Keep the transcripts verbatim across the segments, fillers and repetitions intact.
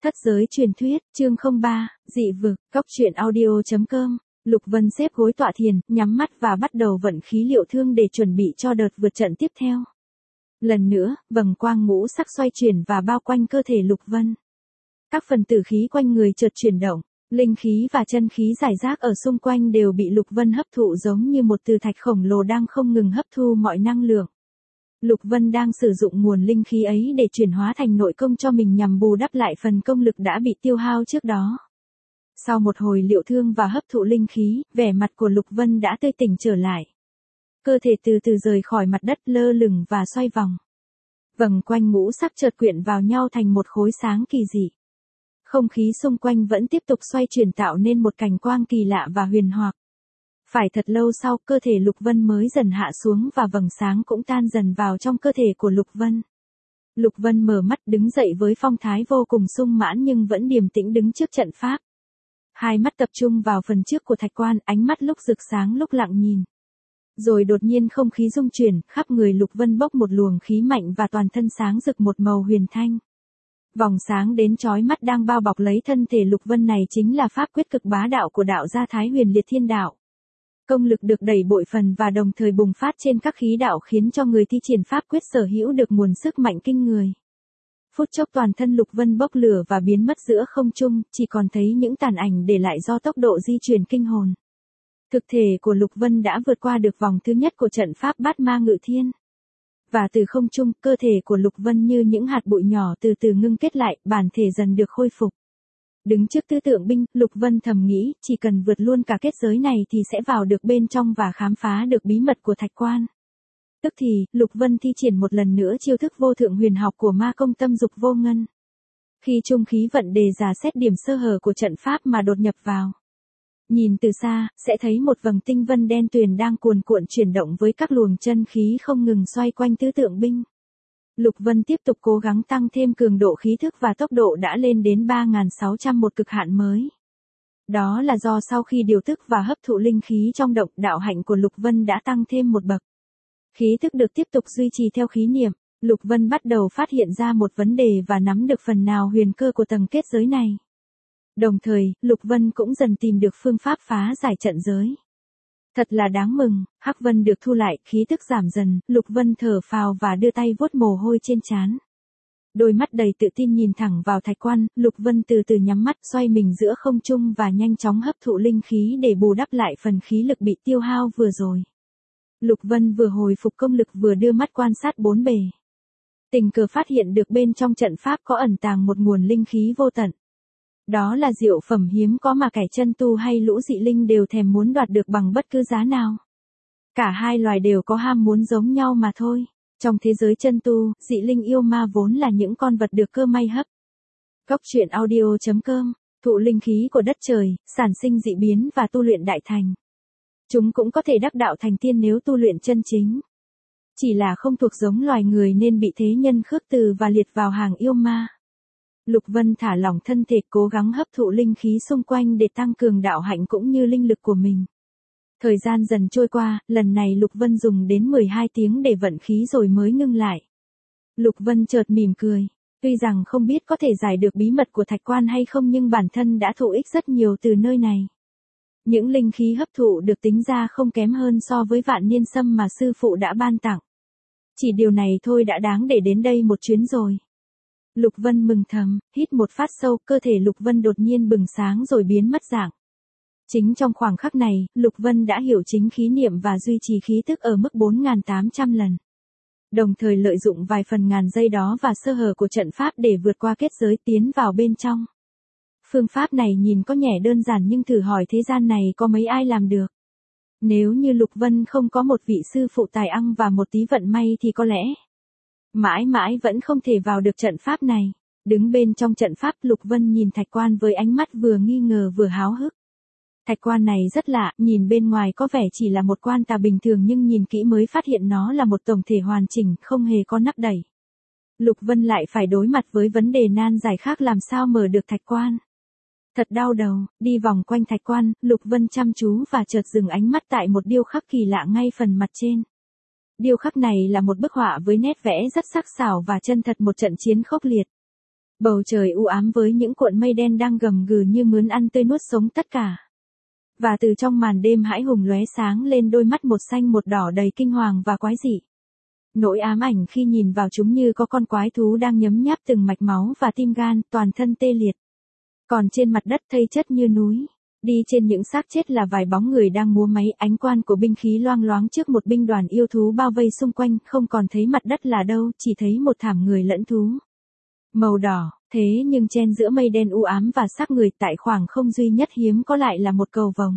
Thất giới truyền thuyết, chương không ba, dị vực, góc truyện audio.com. Lục Vân xếp gối tọa thiền, nhắm mắt và bắt đầu vận khí liệu thương để chuẩn bị cho đợt vượt trận tiếp theo. Lần nữa, vầng quang ngũ sắc xoay chuyển và bao quanh cơ thể Lục Vân. Các phần tử khí quanh người chợt chuyển động, linh khí và chân khí rải rác ở xung quanh đều bị Lục Vân hấp thụ giống như một từ thạch khổng lồ đang không ngừng hấp thu mọi năng lượng. Lục Vân đang sử dụng nguồn linh khí ấy để chuyển hóa thành nội công cho mình nhằm bù đắp lại phần công lực đã bị tiêu hao trước đó. Sau một hồi liệu thương và hấp thụ linh khí, vẻ mặt của Lục Vân đã tươi tỉnh trở lại. Cơ thể từ từ rời khỏi mặt đất lơ lửng và xoay vòng. Vầng quanh ngũ sắc chợt quyện vào nhau thành một khối sáng kỳ dị. Không khí xung quanh vẫn tiếp tục xoay chuyển tạo nên một cảnh quang kỳ lạ và huyền hoặc. Phải thật lâu sau, cơ thể Lục Vân mới dần hạ xuống và vầng sáng cũng tan dần vào trong cơ thể của Lục Vân. Lục Vân mở mắt đứng dậy với phong thái vô cùng sung mãn nhưng vẫn điềm tĩnh đứng trước trận pháp. Hai mắt tập trung vào phần trước của thạch quan, ánh mắt lúc rực sáng lúc lặng nhìn. Rồi đột nhiên không khí rung chuyển, khắp người Lục Vân bốc một luồng khí mạnh và toàn thân sáng rực một màu huyền thanh. Vòng sáng đến chói mắt đang bao bọc lấy thân thể Lục Vân này chính là pháp quyết cực bá đạo của đạo gia Thái Huyền Liệt Thiên Đạo. Công lực được đẩy bội phần và đồng thời bùng phát trên các khí đạo khiến cho người thi triển pháp quyết sở hữu được nguồn sức mạnh kinh người. Phút chốc toàn thân Lục Vân bốc lửa và biến mất giữa không trung, chỉ còn thấy những tàn ảnh để lại do tốc độ di chuyển kinh hồn. Thực thể của Lục Vân đã vượt qua được vòng thứ nhất của trận pháp Bát Ma Ngự Thiên. Và từ không trung, cơ thể của Lục Vân như những hạt bụi nhỏ từ từ ngưng kết lại, bản thể dần được khôi phục. Đứng trước tứ tượng binh, Lục Vân thầm nghĩ, chỉ cần vượt luôn cả kết giới này thì sẽ vào được bên trong và khám phá được bí mật của thạch quan. Tức thì, Lục Vân thi triển một lần nữa chiêu thức vô thượng huyền học của ma công tâm dục vô ngân. Khi trung khí vận đề giả xét điểm sơ hở của trận pháp mà đột nhập vào. Nhìn từ xa, sẽ thấy một vầng tinh vân đen tuyền đang cuồn cuộn chuyển động với các luồng chân khí không ngừng xoay quanh tứ tượng binh. Lục Vân tiếp tục cố gắng tăng thêm cường độ khí thức và tốc độ đã lên đến ba nghìn sáu trăm một cực hạn mới. Đó là do sau khi điều tức và hấp thụ linh khí trong động, đạo hạnh của Lục Vân đã tăng thêm một bậc. Khí thức được tiếp tục duy trì theo khí niệm, Lục Vân bắt đầu phát hiện ra một vấn đề và nắm được phần nào huyền cơ của tầng kết giới này. Đồng thời, Lục Vân cũng dần tìm được phương pháp phá giải trận giới. Thật là đáng mừng, Hắc Vân được thu lại, khí tức giảm dần, Lục Vân thở phào và đưa tay vuốt mồ hôi trên trán. Đôi mắt đầy tự tin nhìn thẳng vào thạch quan, Lục Vân từ từ nhắm mắt xoay mình giữa không trung và nhanh chóng hấp thụ linh khí để bù đắp lại phần khí lực bị tiêu hao vừa rồi. Lục Vân vừa hồi phục công lực vừa đưa mắt quan sát bốn bề. Tình cờ phát hiện được bên trong trận pháp có ẩn tàng một nguồn linh khí vô tận. Đó là diệu phẩm hiếm có mà kẻ chân tu hay lũ dị linh đều thèm muốn đoạt được bằng bất cứ giá nào. Cả hai loài đều có ham muốn giống nhau mà thôi. Trong thế giới chân tu, dị linh yêu ma vốn là những con vật được cơ may hấp. Góc truyện audio.com, thụ linh khí của đất trời, sản sinh dị biến và tu luyện đại thành. Chúng cũng có thể đắc đạo thành tiên nếu tu luyện chân chính. Chỉ là không thuộc giống loài người nên bị thế nhân khước từ và liệt vào hàng yêu ma. Lục Vân thả lỏng thân thể cố gắng hấp thụ linh khí xung quanh để tăng cường đạo hạnh cũng như linh lực của mình. Thời gian dần trôi qua, lần này Lục Vân dùng đến mười hai tiếng để vận khí rồi mới ngưng lại. Lục Vân chợt mỉm cười. Tuy rằng không biết có thể giải được bí mật của thạch quan hay không nhưng bản thân đã thụ ích rất nhiều từ nơi này. Những linh khí hấp thụ được tính ra không kém hơn so với vạn niên sâm mà sư phụ đã ban tặng. Chỉ điều này thôi đã đáng để đến đây một chuyến rồi. Lục Vân mừng thầm, hít một phát sâu, cơ thể Lục Vân đột nhiên bừng sáng rồi biến mất dạng. Chính trong khoảng khắc này, Lục Vân đã hiểu chính khí niệm và duy trì khí thức ở mức bốn nghìn tám trăm lần. Đồng thời lợi dụng vài phần ngàn giây đó và sơ hở của trận pháp để vượt qua kết giới tiến vào bên trong. Phương pháp này nhìn có nhẹ đơn giản nhưng thử hỏi thế gian này có mấy ai làm được. Nếu như Lục Vân không có một vị sư phụ tài ăn và một tí vận may thì có lẽ mãi mãi vẫn không thể vào được trận pháp này. Đứng bên trong trận pháp, Lục Vân nhìn thạch quan với ánh mắt vừa nghi ngờ vừa háo hức. Thạch quan này rất lạ, nhìn bên ngoài có vẻ chỉ là một quan tài bình thường nhưng nhìn kỹ mới phát hiện nó là một tổng thể hoàn chỉnh, không hề có nắp đẩy. Lục Vân lại phải đối mặt với vấn đề nan giải khác làm sao mở được thạch quan. Thật đau đầu, đi vòng quanh thạch quan, Lục Vân chăm chú và chợt dừng ánh mắt tại một điêu khắc kỳ lạ ngay phần mặt trên. Điêu khắc này là một bức họa với nét vẽ rất sắc sảo và chân thật một trận chiến khốc liệt. Bầu trời u ám với những cuộn mây đen đang gầm gừ như muốn ăn tươi nuốt sống tất cả. Và từ trong màn đêm hãi hùng lóe sáng lên đôi mắt một xanh một đỏ đầy kinh hoàng và quái dị. Nỗi ám ảnh khi nhìn vào chúng như có con quái thú đang nhấm nháp từng mạch máu và tim gan, toàn thân tê liệt. Còn trên mặt đất thây chất như núi. Đi trên những xác chết là vài bóng người đang múa máy, ánh quan của binh khí loang loáng trước một binh đoàn yêu thú bao vây xung quanh, không còn thấy mặt đất là đâu, chỉ thấy một thảm người lẫn thú. Màu đỏ, thế nhưng chen giữa mây đen u ám và xác người tại khoảng không duy nhất hiếm có lại là một cầu vồng.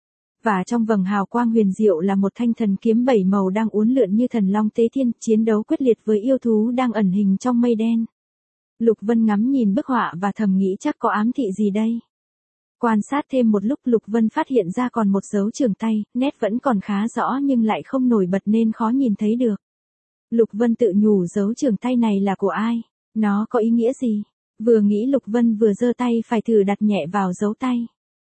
Và trong vầng hào quang huyền diệu là một thanh thần kiếm bảy màu đang uốn lượn như thần long tế thiên, chiến đấu quyết liệt với yêu thú đang ẩn hình trong mây đen. Lục Vân ngắm nhìn bức họa và thầm nghĩ chắc có ám thị gì đây. Quan sát thêm một lúc Lục Vân phát hiện ra còn một dấu trường tay, nét vẫn còn khá rõ nhưng lại không nổi bật nên khó nhìn thấy được. Lục Vân tự nhủ dấu trường tay này là của ai? Nó có ý nghĩa gì? Vừa nghĩ Lục Vân vừa giơ tay phải thử đặt nhẹ vào dấu tay.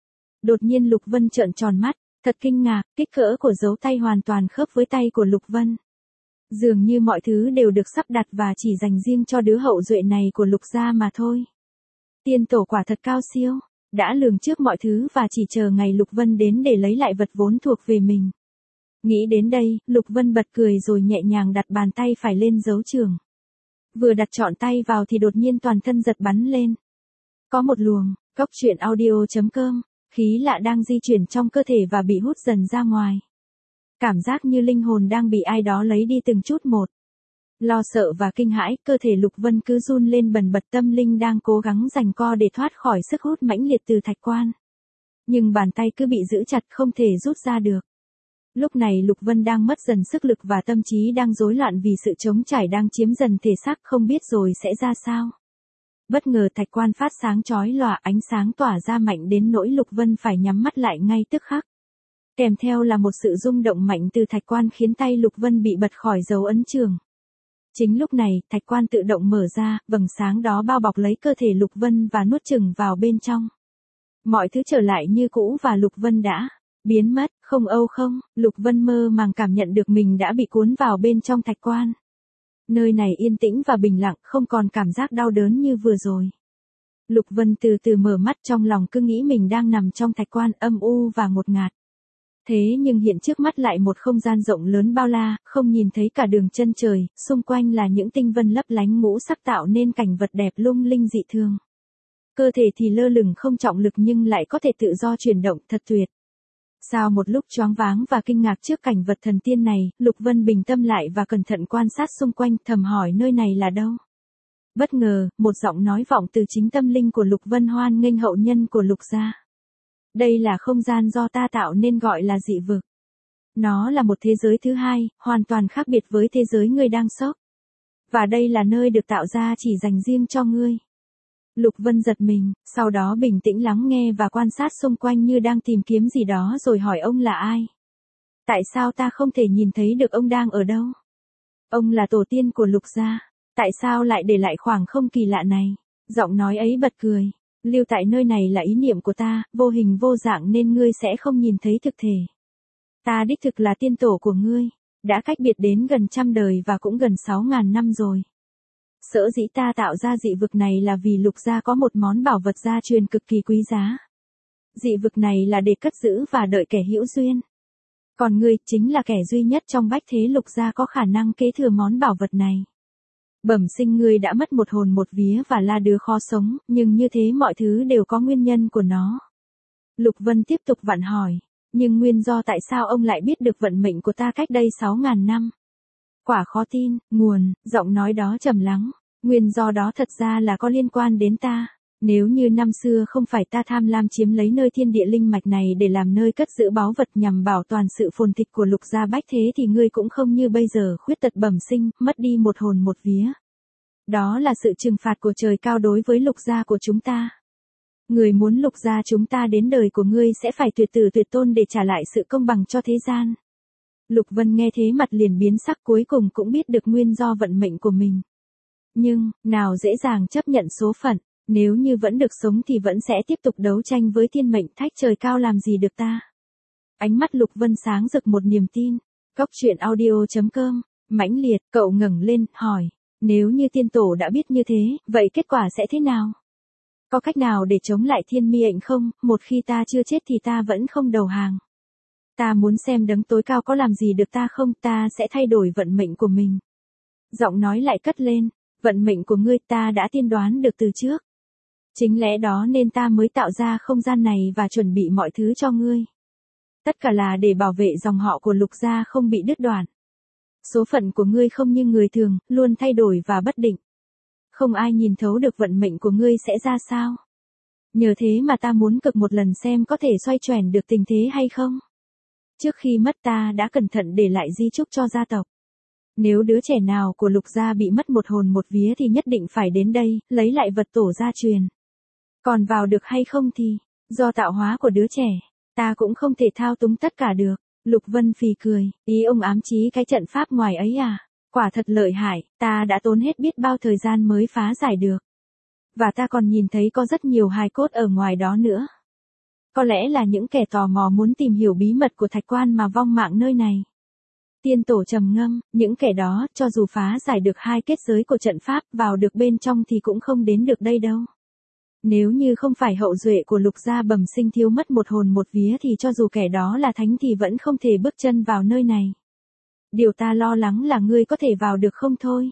Đột nhiên Lục Vân trợn tròn mắt, thật kinh ngạc, kích cỡ của dấu tay hoàn toàn khớp với tay của Lục Vân. Dường như mọi thứ đều được sắp đặt và chỉ dành riêng cho đứa hậu duệ này của Lục gia mà thôi. Tiên tổ quả thật cao siêu, đã lường trước mọi thứ và chỉ chờ ngày Lục Vân đến để lấy lại vật vốn thuộc về mình. Nghĩ đến đây, Lục Vân bật cười rồi nhẹ nhàng đặt bàn tay phải lên dấu trường. Vừa đặt trọn tay vào thì đột nhiên toàn thân giật bắn lên. Có một luồng, cốc truyện audio chấm com, khí lạ đang di chuyển trong cơ thể và bị hút dần ra ngoài. Cảm giác như linh hồn đang bị ai đó lấy đi từng chút một. Lo sợ và kinh hãi, cơ thể Lục Vân cứ run lên bần bật, tâm linh đang cố gắng giằng co để thoát khỏi sức hút mãnh liệt từ thạch quan. Nhưng bàn tay cứ bị giữ chặt không thể rút ra được. Lúc này Lục Vân đang mất dần sức lực và tâm trí đang rối loạn vì sự trống trải đang chiếm dần thể xác, không biết rồi sẽ ra sao. Bất ngờ thạch quan phát sáng chói lòa, ánh sáng tỏa ra mạnh đến nỗi Lục Vân phải nhắm mắt lại ngay tức khắc. Kèm theo là một sự rung động mạnh từ thạch quan khiến tay Lục Vân bị bật khỏi dấu ấn trường. Chính lúc này, thạch quan tự động mở ra, vầng sáng đó bao bọc lấy cơ thể Lục Vân và nuốt chửng vào bên trong. Mọi thứ trở lại như cũ và Lục Vân đã biến mất, không âu không, Lục Vân mơ màng cảm nhận được mình đã bị cuốn vào bên trong thạch quan. Nơi này yên tĩnh và bình lặng, không còn cảm giác đau đớn như vừa rồi. Lục Vân từ từ mở mắt, trong lòng cứ nghĩ mình đang nằm trong thạch quan âm u và ngột ngạt. Thế nhưng hiện trước mắt lại một không gian rộng lớn bao la, không nhìn thấy cả đường chân trời, xung quanh là những tinh vân lấp lánh ngũ sắc tạo nên cảnh vật đẹp lung linh dị thường. Cơ thể thì lơ lửng không trọng lực nhưng lại có thể tự do chuyển động, thật tuyệt. Sau một lúc choáng váng và kinh ngạc trước cảnh vật thần tiên này, Lục Vân bình tâm lại và cẩn thận quan sát xung quanh, thầm hỏi nơi này là đâu. Bất ngờ, một giọng nói vọng từ chính tâm linh của Lục Vân hoan nghênh hậu nhân của Lục gia. Đây là không gian do ta tạo nên gọi là dị vực. Nó là một thế giới thứ hai, hoàn toàn khác biệt với thế giới ngươi đang sống. Và đây là nơi được tạo ra chỉ dành riêng cho ngươi. Lục Vân giật mình, sau đó bình tĩnh lắng nghe và quan sát xung quanh như đang tìm kiếm gì đó rồi hỏi ông là ai. Tại sao ta không thể nhìn thấy được ông đang ở đâu? Ông là tổ tiên của Lục gia. Tại sao lại để lại khoảng không kỳ lạ này? Giọng nói ấy bật cười. Lưu tại nơi này là ý niệm của ta, vô hình vô dạng nên ngươi sẽ không nhìn thấy thực thể. Ta đích thực là tiên tổ của ngươi, đã cách biệt đến gần trăm đời và cũng gần sáu ngàn năm rồi. Sở dĩ ta tạo ra dị vực này là vì Lục gia có một món bảo vật gia truyền cực kỳ quý giá. Dị vực này là để cất giữ và đợi kẻ hữu duyên. Còn ngươi chính là kẻ duy nhất trong bách thế Lục gia có khả năng kế thừa món bảo vật này. Bẩm sinh ngươi đã mất một hồn một vía và là đứa khó sống, nhưng như thế mọi thứ đều có nguyên nhân của nó. Lục Vân tiếp tục vặn hỏi, nhưng nguyên do tại sao ông lại biết được vận mệnh của ta cách đây sáu ngàn năm? Quả khó tin, nguồn, giọng nói đó trầm lắng, nguyên do đó thật ra là có liên quan đến ta. Nếu như năm xưa không phải ta tham lam chiếm lấy nơi thiên địa linh mạch này để làm nơi cất giữ báu vật nhằm bảo toàn sự phồn thịnh của Lục gia bách thế thì ngươi cũng không như bây giờ khuyết tật bẩm sinh, mất đi một hồn một vía. Đó là sự trừng phạt của trời cao đối với Lục gia của chúng ta. Người muốn Lục gia chúng ta đến đời của ngươi sẽ phải tuyệt tử tuyệt tôn để trả lại sự công bằng cho thế gian. Lục Vân nghe thế mặt liền biến sắc, cuối cùng cũng biết được nguyên do vận mệnh của mình. Nhưng, nào dễ dàng chấp nhận số phận. Nếu như vẫn được sống thì vẫn sẽ tiếp tục đấu tranh với thiên mệnh, thách trời cao làm gì được ta. Ánh mắt Lục Vân sáng rực một niềm tin. Cốc truyện audio chấm com, mãnh liệt, cậu ngẩng lên, hỏi. Nếu như tiên tổ đã biết như thế, vậy kết quả sẽ thế nào? Có cách nào để chống lại thiên mi ảnh không? Một khi ta chưa chết thì ta vẫn không đầu hàng. Ta muốn xem đấng tối cao có làm gì được ta không, ta sẽ thay đổi vận mệnh của mình. Giọng nói lại cất lên, vận mệnh của ngươi ta đã tiên đoán được từ trước. Chính lẽ đó nên ta mới tạo ra không gian này và chuẩn bị mọi thứ cho ngươi. Tất cả là để bảo vệ dòng họ của Lục gia không bị đứt đoạn. Số phận của ngươi không như người thường, luôn thay đổi và bất định. Không ai nhìn thấu được vận mệnh của ngươi sẽ ra sao. Nhờ thế mà ta muốn cực một lần xem có thể xoay chuyển được tình thế hay không. Trước khi mất ta đã cẩn thận để lại di chúc cho gia tộc. Nếu đứa trẻ nào của Lục gia bị mất một hồn một vía thì nhất định phải đến đây, lấy lại vật tổ gia truyền. Còn vào được hay không thì, do tạo hóa của đứa trẻ, ta cũng không thể thao túng tất cả được. Lục Vân phì cười, ý ông ám chí cái trận pháp ngoài ấy à? Quả thật lợi hại, ta đã tốn hết biết bao thời gian mới phá giải được. Và ta còn nhìn thấy có rất nhiều hài cốt ở ngoài đó nữa. Có lẽ là những kẻ tò mò muốn tìm hiểu bí mật của thạch quan mà vong mạng nơi này. Tiên tổ trầm ngâm, những kẻ đó, cho dù phá giải được hai kết giới của trận pháp, vào được bên trong thì cũng không đến được đây đâu. Nếu như không phải hậu duệ của Lục gia bẩm sinh thiếu mất một hồn một vía thì cho dù kẻ đó là thánh thì vẫn không thể bước chân vào nơi này. Điều ta lo lắng là ngươi có thể vào được không thôi.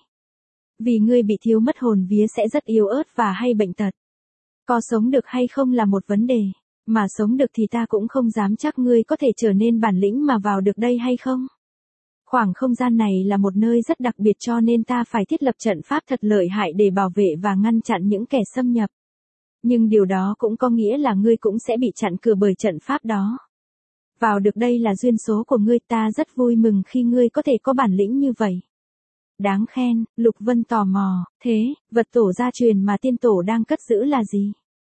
Vì ngươi bị thiếu mất hồn vía sẽ rất yếu ớt và hay bệnh tật. Có sống được hay không là một vấn đề, mà sống được thì ta cũng không dám chắc ngươi có thể trở nên bản lĩnh mà vào được đây hay không. Khoảng không gian này là một nơi rất đặc biệt cho nên ta phải thiết lập trận pháp thật lợi hại để bảo vệ và ngăn chặn những kẻ xâm nhập. Nhưng điều đó cũng có nghĩa là ngươi cũng sẽ bị chặn cửa bởi trận pháp đó. Vào được đây là duyên số của ngươi, ta rất vui mừng khi ngươi có thể có bản lĩnh như vậy. Đáng khen, Lục Vân tò mò, thế, vật tổ gia truyền mà tiên tổ đang cất giữ là gì?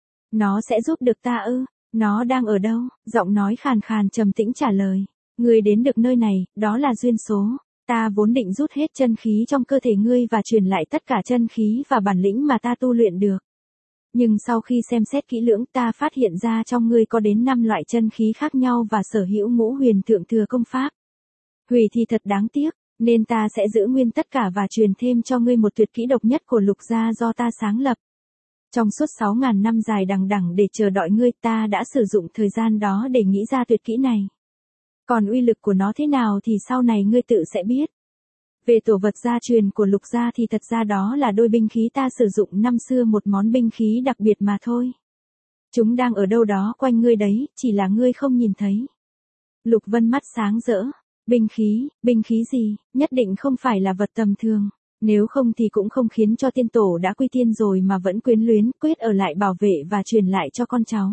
Nó sẽ giúp được ta ư? Nó đang ở đâu? Giọng nói khàn khàn trầm tĩnh trả lời. Ngươi đến được nơi này, đó là duyên số. Ta vốn định rút hết chân khí trong cơ thể ngươi và truyền lại tất cả chân khí và bản lĩnh mà ta tu luyện được. Nhưng sau khi xem xét kỹ lưỡng ta phát hiện ra trong ngươi có đến năm loại chân khí khác nhau và sở hữu ngũ huyền thượng thừa công pháp. Hủy thì thật đáng tiếc, nên ta sẽ giữ nguyên tất cả và truyền thêm cho ngươi một tuyệt kỹ độc nhất của Lục gia do ta sáng lập. Trong suốt sáu ngàn năm dài đằng đẵng để chờ đợi ngươi, ta đã sử dụng thời gian đó để nghĩ ra tuyệt kỹ này. Còn uy lực của nó thế nào thì sau này ngươi tự sẽ biết. Về tổ vật gia truyền của Lục gia thì thật ra đó là đôi binh khí ta sử dụng năm xưa, một món binh khí đặc biệt mà thôi. Chúng đang ở đâu đó quanh ngươi đấy, chỉ là ngươi không nhìn thấy. Lục Vân mắt sáng rỡ. Binh khí, binh khí gì, nhất định không phải là vật tầm thường. Nếu không thì cũng không khiến cho tiên tổ đã quy tiên rồi mà vẫn quyến luyến, quyết ở lại bảo vệ và truyền lại cho con cháu.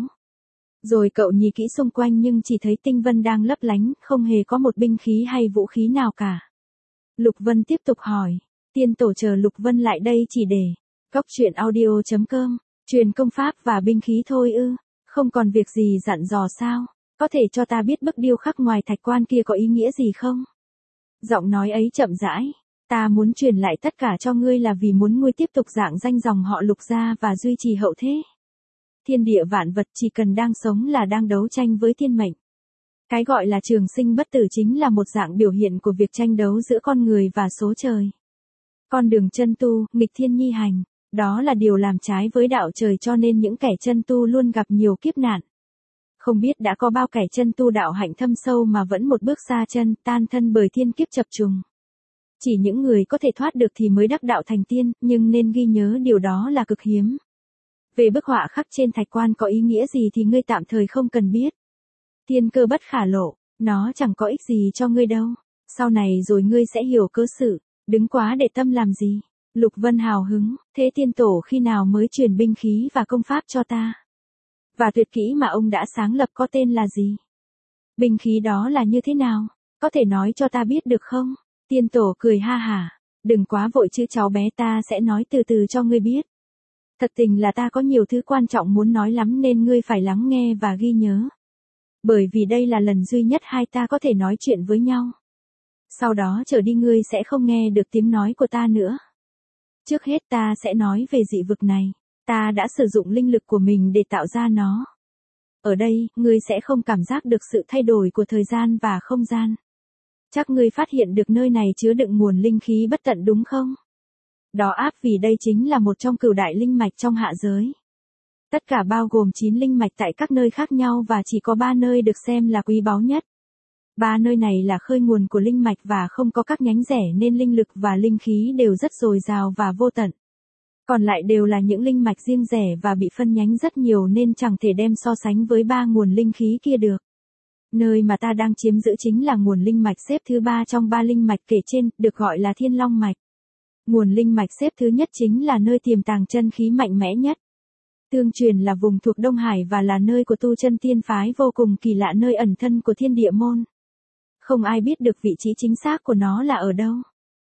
Rồi cậu nhìn kỹ xung quanh nhưng chỉ thấy tinh vân đang lấp lánh, không hề có một binh khí hay vũ khí nào cả. Lục Vân tiếp tục hỏi, tiên tổ chờ Lục Vân lại đây chỉ để Cóc Truyện Audio chấm com, truyền công pháp và binh khí thôi ư, không còn việc gì dặn dò sao, có thể cho ta biết bức điêu khắc ngoài thạch quan kia có ý nghĩa gì không? Giọng nói ấy chậm rãi, ta muốn truyền lại tất cả cho ngươi là vì muốn ngươi tiếp tục dạng danh dòng họ Lục gia và duy trì hậu thế. Thiên địa vạn vật chỉ cần đang sống là đang đấu tranh với thiên mệnh. Cái gọi là trường sinh bất tử chính là một dạng biểu hiện của việc tranh đấu giữa con người và số trời. Con đường chân tu, nghịch thiên nhi hành, đó là điều làm trái với đạo trời cho nên những kẻ chân tu luôn gặp nhiều kiếp nạn. Không biết đã có bao kẻ chân tu đạo hạnh thâm sâu mà vẫn một bước xa chân, tan thân bởi thiên kiếp chập trùng. Chỉ những người có thể thoát được thì mới đắc đạo thành tiên, nhưng nên ghi nhớ điều đó là cực hiếm. Về bức họa khắc trên thạch quan có ý nghĩa gì thì ngươi tạm thời không cần biết. Thiên cơ bất khả lộ, nó chẳng có ích gì cho ngươi đâu. Sau này rồi ngươi sẽ hiểu cớ sự, đứng quá để tâm làm gì. Lục Vân hào hứng, thế tiên tổ khi nào mới truyền binh khí và công pháp cho ta? Và tuyệt kỹ mà ông đã sáng lập có tên là gì? Binh khí đó là như thế nào? Có thể nói cho ta biết được không? Tiên tổ cười ha hả, đừng quá vội chứ cháu bé, ta sẽ nói từ từ cho ngươi biết. Thật tình là ta có nhiều thứ quan trọng muốn nói lắm nên ngươi phải lắng nghe và ghi nhớ. Bởi vì đây là lần duy nhất hai ta có thể nói chuyện với nhau. Sau đó trở đi ngươi sẽ không nghe được tiếng nói của ta nữa. Trước hết ta sẽ nói về dị vực này. Ta đã sử dụng linh lực của mình để tạo ra nó. Ở đây, ngươi sẽ không cảm giác được sự thay đổi của thời gian và không gian. Chắc ngươi phát hiện được nơi này chứa đựng nguồn linh khí bất tận đúng không? Đó áp vì đây chính là một trong cửu đại linh mạch trong hạ giới. Tất cả bao gồm chín linh mạch tại các nơi khác nhau và chỉ có ba nơi được xem là quý báu nhất. Ba nơi này là khơi nguồn của linh mạch và không có các nhánh rẽ nên linh lực và linh khí đều rất dồi dào và vô tận. Còn lại đều là những linh mạch riêng rẽ và bị phân nhánh rất nhiều nên chẳng thể đem so sánh với ba nguồn linh khí kia được. Nơi mà ta đang chiếm giữ chính là nguồn linh mạch xếp thứ ba trong ba linh mạch kể trên, được gọi là Thiên Long mạch. Nguồn linh mạch xếp thứ nhất chính là nơi tiềm tàng chân khí mạnh mẽ nhất. Tương truyền là vùng thuộc Đông Hải và là nơi của tu chân tiên phái vô cùng kỳ lạ, nơi ẩn thân của thiên địa môn. Không ai biết được vị trí chính xác của nó là ở đâu.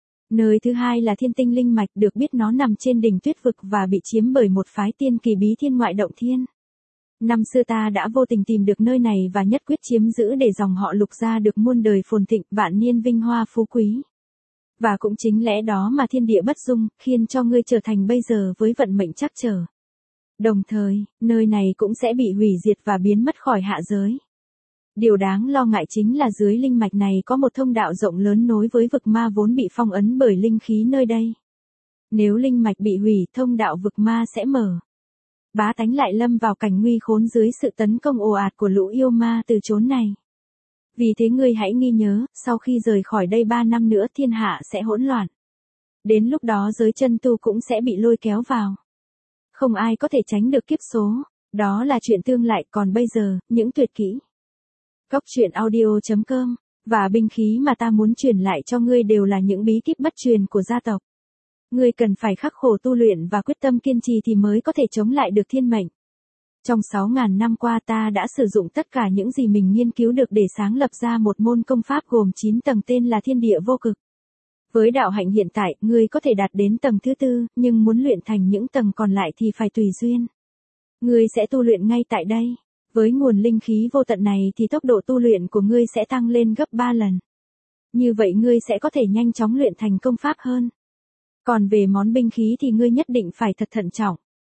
Nơi thứ hai là Thiên Tinh linh mạch, được biết nó nằm trên đỉnh tuyết vực và bị chiếm bởi một phái tiên kỳ bí Thiên Ngoại Động Thiên. Năm xưa ta đã vô tình tìm được nơi này và nhất quyết chiếm giữ để dòng họ Lục gia được muôn đời phồn thịnh, vạn niên vinh hoa phú quý. Và cũng chính lẽ đó mà thiên địa bất dung, khiến cho ngươi trở thành bây giờ với vận mệnh trắc trở. Đồng thời, nơi này cũng sẽ bị hủy diệt và biến mất khỏi hạ giới. Điều đáng lo ngại chính là dưới linh mạch này có một thông đạo rộng lớn nối với vực ma vốn bị phong ấn bởi linh khí nơi đây. Nếu linh mạch bị hủy, thông đạo vực ma sẽ mở. Bá tánh lại lâm vào cảnh nguy khốn dưới sự tấn công ồ ạt của lũ yêu ma từ chốn này. Vì thế ngươi hãy ghi nhớ, sau khi rời khỏi đây ba năm nữa thiên hạ sẽ hỗn loạn. Đến lúc đó giới chân tu cũng sẽ bị lôi kéo vào. Không ai có thể tránh được kiếp số, đó là chuyện tương lai, còn bây giờ, những tuyệt kỹ. Cốc truyện audio chấm com, và binh khí mà ta muốn truyền lại cho ngươi đều là những bí kíp bất truyền của gia tộc. Ngươi cần phải khắc khổ tu luyện và quyết tâm kiên trì thì mới có thể chống lại được thiên mệnh. Trong sáu ngàn năm qua ta đã sử dụng tất cả những gì mình nghiên cứu được để sáng lập ra một môn công pháp gồm chín tầng tên là Thiên Địa Vô Cực. Với đạo hạnh hiện tại, ngươi có thể đạt đến tầng thứ tư, nhưng muốn luyện thành những tầng còn lại thì phải tùy duyên. Ngươi sẽ tu luyện ngay tại đây. Với nguồn linh khí vô tận này thì tốc độ tu luyện của ngươi sẽ tăng lên gấp ba lần. Như vậy ngươi sẽ có thể nhanh chóng luyện thành công pháp hơn. Còn về món binh khí thì ngươi nhất định phải thật thận trọng.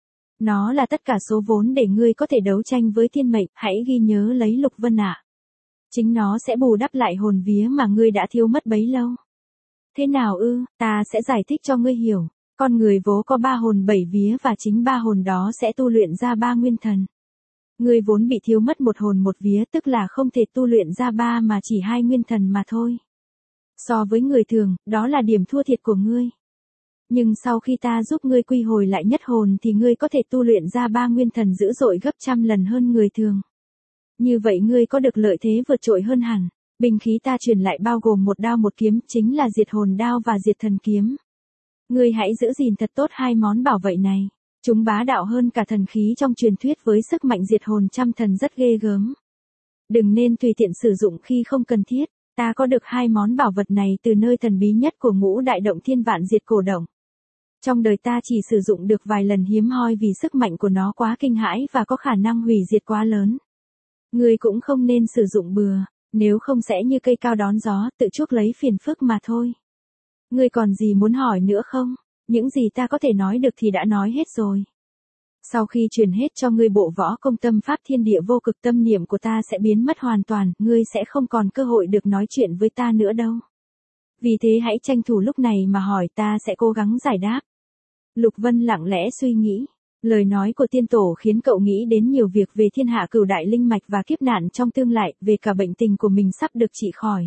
Nó là tất cả số vốn để ngươi có thể đấu tranh với thiên mệnh, hãy ghi nhớ lấy Lục Vân ạ. Chính nó sẽ bù đắp lại hồn vía mà ngươi đã thiếu mất bấy lâu. Thế nào ư, ta sẽ giải thích cho ngươi hiểu. Con người vốn có ba hồn bảy vía và chính ba hồn đó sẽ tu luyện ra ba nguyên thần. Ngươi vốn bị thiếu mất một hồn một vía, tức là không thể tu luyện ra ba mà chỉ hai nguyên thần mà thôi. So với người thường, đó là điểm thua thiệt của ngươi. Nhưng sau khi ta giúp ngươi quy hồi lại nhất hồn thì ngươi có thể tu luyện ra ba nguyên thần dữ dội gấp trăm lần hơn người thường. Như vậy ngươi có được lợi thế vượt trội hơn hẳn. Binh khí ta truyền lại bao gồm một đao một kiếm, chính là diệt hồn đao và diệt thần kiếm. Ngươi hãy giữ gìn thật tốt hai món bảo vệ này. Chúng bá đạo hơn cả thần khí trong truyền thuyết với sức mạnh diệt hồn trăm thần rất ghê gớm. Đừng nên tùy tiện sử dụng khi không cần thiết. Ta có được hai món bảo vật này từ nơi thần bí nhất của ngũ đại động thiên vạn diệt cổ động. Trong đời ta chỉ sử dụng được vài lần hiếm hoi vì sức mạnh của nó quá kinh hãi và có khả năng hủy diệt quá lớn. Ngươi cũng không nên sử dụng bừa, nếu không sẽ như cây cao đón gió, tự chuốc lấy phiền phức mà thôi. Ngươi còn gì muốn hỏi nữa không? Những gì ta có thể nói được thì đã nói hết rồi. Sau khi truyền hết cho ngươi bộ võ công tâm pháp Thiên Địa Vô Cực, tâm niệm của ta sẽ biến mất hoàn toàn, ngươi sẽ không còn cơ hội được nói chuyện với ta nữa đâu. Vì thế hãy tranh thủ lúc này mà hỏi, ta sẽ cố gắng giải đáp. Lục Vân lặng lẽ suy nghĩ. Lời nói của tiên tổ khiến cậu nghĩ đến nhiều việc về thiên hạ cửu đại linh mạch và kiếp nạn trong tương lai, về cả bệnh tình của mình sắp được trị khỏi.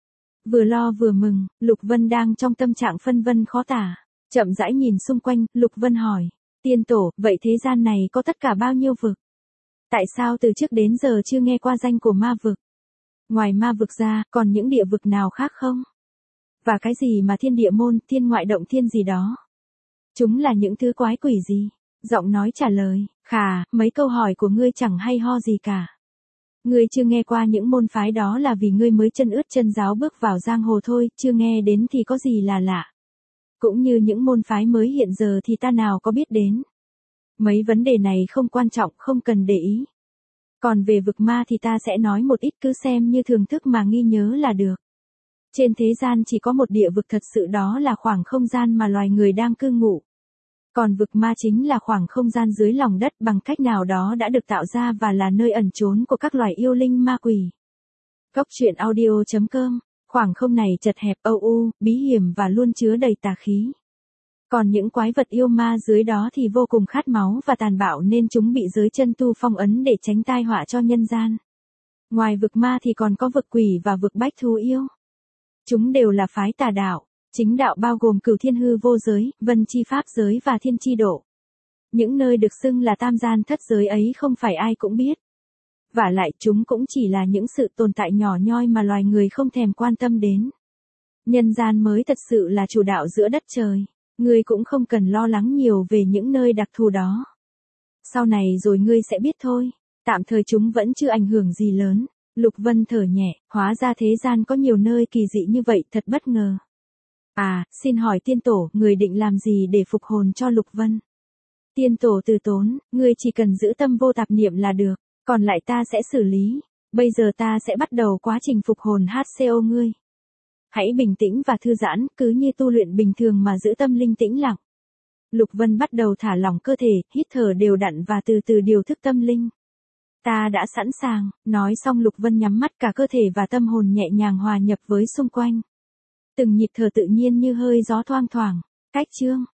Vừa lo vừa mừng, Lục Vân đang trong tâm trạng phân vân khó tả. Chậm rãi nhìn xung quanh, Lục Vân hỏi. Tiên tổ, vậy thế gian này có tất cả bao nhiêu vực? Tại sao từ trước đến giờ chưa nghe qua danh của ma vực? Ngoài ma vực ra, còn những địa vực nào khác không? Và cái gì mà thiên địa môn, thiên ngoại động thiên gì đó? Chúng là những thứ quái quỷ gì? Giọng nói trả lời, khà, mấy câu hỏi của ngươi chẳng hay ho gì cả. Ngươi chưa nghe qua những môn phái đó là vì ngươi mới chân ướt chân ráo bước vào giang hồ thôi, chưa nghe đến thì có gì là lạ. Cũng như những môn phái mới hiện giờ thì ta nào có biết đến. Mấy vấn đề này không quan trọng, không cần để ý. Còn về vực ma thì ta sẽ nói một ít, cứ xem như thưởng thức mà ghi nhớ là được. Trên thế gian chỉ có một địa vực thật sự, đó là khoảng không gian mà loài người đang cư ngụ. Còn vực ma chính là khoảng không gian dưới lòng đất bằng cách nào đó đã được tạo ra và là nơi ẩn trốn của các loài yêu linh ma quỷ. Cốc truyện audio chấm com. Khoảng không này chật hẹp, âu u, bí hiểm và luôn chứa đầy tà khí. Còn những quái vật yêu ma dưới đó thì vô cùng khát máu và tàn bạo nên chúng bị giới chân tu phong ấn để tránh tai họa cho nhân gian. Ngoài vực ma thì còn có vực quỷ và vực bách thú yêu. Chúng đều là phái tà đạo. Chính đạo bao gồm cửu thiên hư vô giới, vân chi pháp giới và thiên chi độ. Những nơi được xưng là tam gian thất giới ấy không phải ai cũng biết. Vả lại chúng cũng chỉ là những sự tồn tại nhỏ nhoi mà loài người không thèm quan tâm đến. Nhân gian mới thật sự là chủ đạo giữa đất trời. Ngươi cũng không cần lo lắng nhiều về những nơi đặc thù đó. Sau này rồi ngươi sẽ biết thôi. Tạm thời chúng vẫn chưa ảnh hưởng gì lớn. Lục Vân thở nhẹ, hóa ra thế gian có nhiều nơi kỳ dị như vậy, thật bất ngờ. À, xin hỏi tiên tổ, người định làm gì để phục hồn cho Lục Vân? Tiên tổ từ tốn, ngươi chỉ cần giữ tâm vô tạp niệm là được, còn lại ta sẽ xử lý. Bây giờ ta sẽ bắt đầu quá trình phục hồn hát xê ô ngươi. Hãy bình tĩnh và thư giãn, cứ như tu luyện bình thường mà giữ tâm linh tĩnh lặng. Lục Vân bắt đầu thả lỏng cơ thể, hít thở đều đặn và từ từ điều thức tâm linh. Ta đã sẵn sàng, nói xong Lục Vân nhắm mắt, cả cơ thể và tâm hồn nhẹ nhàng hòa nhập với xung quanh. Từng nhịp thở tự nhiên như hơi gió thoang thoảng. Cách chương